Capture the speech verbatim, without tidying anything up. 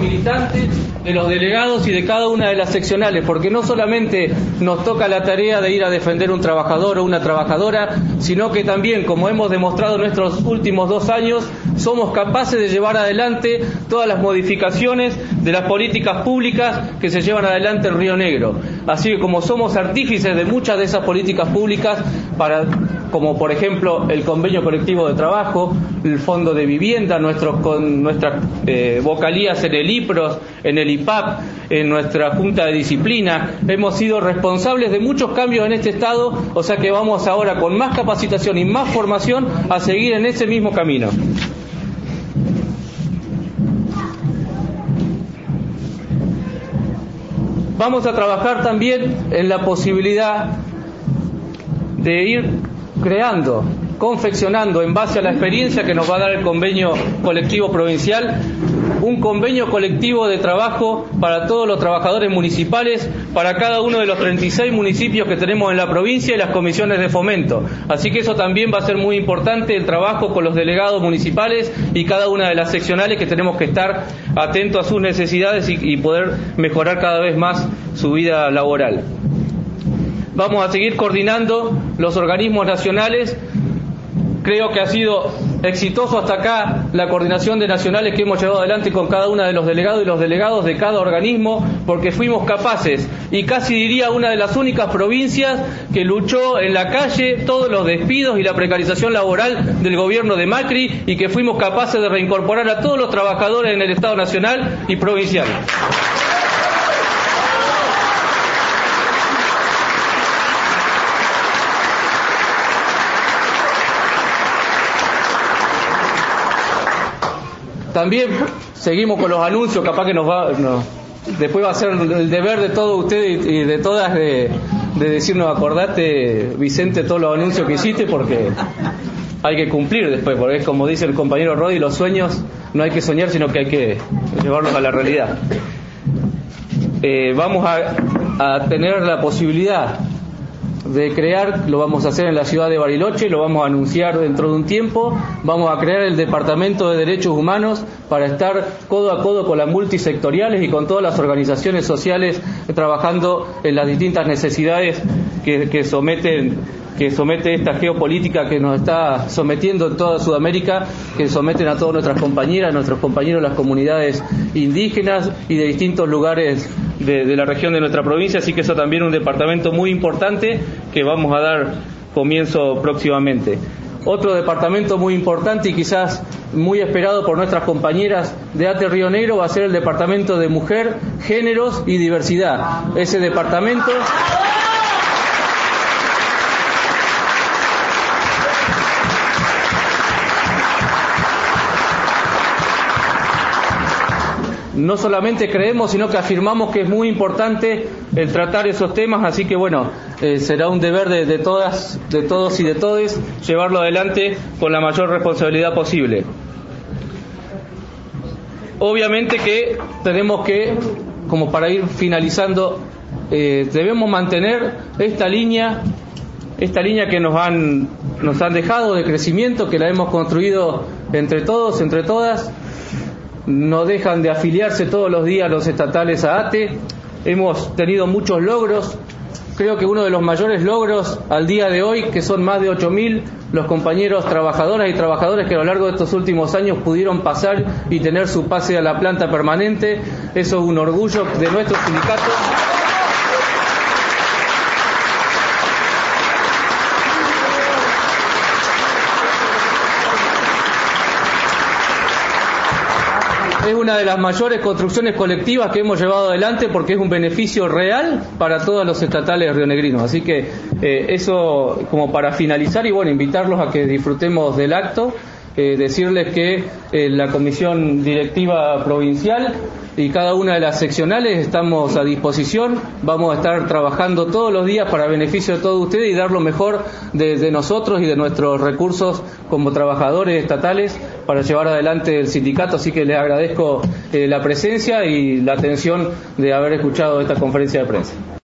militantes, de los delegados y de cada una de las seccionales, porque no solamente nos toca la tarea de ir a defender un trabajador o una trabajadora, sino que también, como hemos demostrado en nuestros últimos dos años, somos capaces de llevar adelante todas las modificaciones de las políticas públicas que se llevan adelante en Río Negro. Así que como somos artífices de muchas de esas políticas públicas, para, como por ejemplo el convenio colectivo de trabajo, el fondo de vivienda, nuestros, con nuestras eh, vocalías en el I P R O S, en el I P A P, en nuestra Junta de Disciplina, hemos sido responsables de muchos cambios en este Estado, o sea que vamos ahora con más capacitación y más formación a seguir en ese mismo camino. Vamos a trabajar también en la posibilidad de ir creando, confeccionando, en base a la experiencia que nos va a dar el convenio colectivo provincial, un convenio colectivo de trabajo para todos los trabajadores municipales, para cada uno de los treinta y seis municipios que tenemos en la provincia y las comisiones de fomento. Así que eso también va a ser muy importante, el trabajo con los delegados municipales y cada una de las seccionales, que tenemos que estar atentos a sus necesidades y, y poder mejorar cada vez más su vida laboral. Vamos a seguir coordinando los organismos nacionales. Creo que ha sido exitoso hasta acá la coordinación de nacionales que hemos llevado adelante con cada una de los delegados y los delegados de cada organismo, porque fuimos capaces, y casi diría una de las únicas provincias que luchó en la calle todos los despidos y la precarización laboral del gobierno de Macri, y que fuimos capaces de reincorporar a todos los trabajadores en el Estado nacional y provincial. También seguimos con los anuncios, capaz que nos va, no, después va a ser el deber de todos ustedes y de todas de, de decirnos, acordate, Vicente, todos los anuncios que hiciste, porque hay que cumplir después, porque es como dice el compañero Rodi, los sueños no hay que soñar, sino que hay que llevarlos a la realidad. Eh, vamos a, a tener la posibilidad de crear, lo vamos a hacer en la ciudad de Bariloche, lo vamos a anunciar dentro de un tiempo, vamos a crear el Departamento de Derechos Humanos para estar codo a codo con las multisectoriales y con todas las organizaciones sociales trabajando en las distintas necesidades que, que someten que somete esta geopolítica que nos está sometiendo en toda Sudamérica, que someten a todas nuestras compañeras, nuestros compañeros, las comunidades indígenas y de distintos lugares de, de la región de nuestra provincia, así que eso también es un departamento muy importante que vamos a dar comienzo próximamente. Otro departamento muy importante y quizás muy esperado por nuestras compañeras de ATE Río Negro va a ser el Departamento de Mujer, Géneros y Diversidad. Ese departamento no solamente creemos, sino que afirmamos que es muy importante el tratar esos temas, así que bueno, eh, será un deber de, de todas, de todos y de todes llevarlo adelante con la mayor responsabilidad posible. Obviamente que tenemos que, como para ir finalizando, eh, debemos mantener esta línea, esta línea que nos han, nos han dejado de crecimiento, que la hemos construido entre todos, entre todas. No dejan de afiliarse todos los días los estatales a ATE. Hemos tenido muchos logros. Creo que uno de los mayores logros al día de hoy, que son más de ocho mil los compañeros trabajadoras y trabajadores que a lo largo de estos últimos años pudieron pasar y tener su pase a la planta permanente. Eso es un orgullo de nuestro sindicato. Es una de las mayores construcciones colectivas que hemos llevado adelante, porque es un beneficio real para todos los estatales rionegrinos. Así que eh, eso como para finalizar, y bueno, invitarlos a que disfrutemos del acto, eh, decirles que eh, la comisión directiva provincial y cada una de las seccionales estamos a disposición, vamos a estar trabajando todos los días para beneficio de todos ustedes y dar lo mejor de, de nosotros y de nuestros recursos como trabajadores estatales para llevar adelante el sindicato, así que les agradezco eh, la presencia y la atención de haber escuchado esta conferencia de prensa.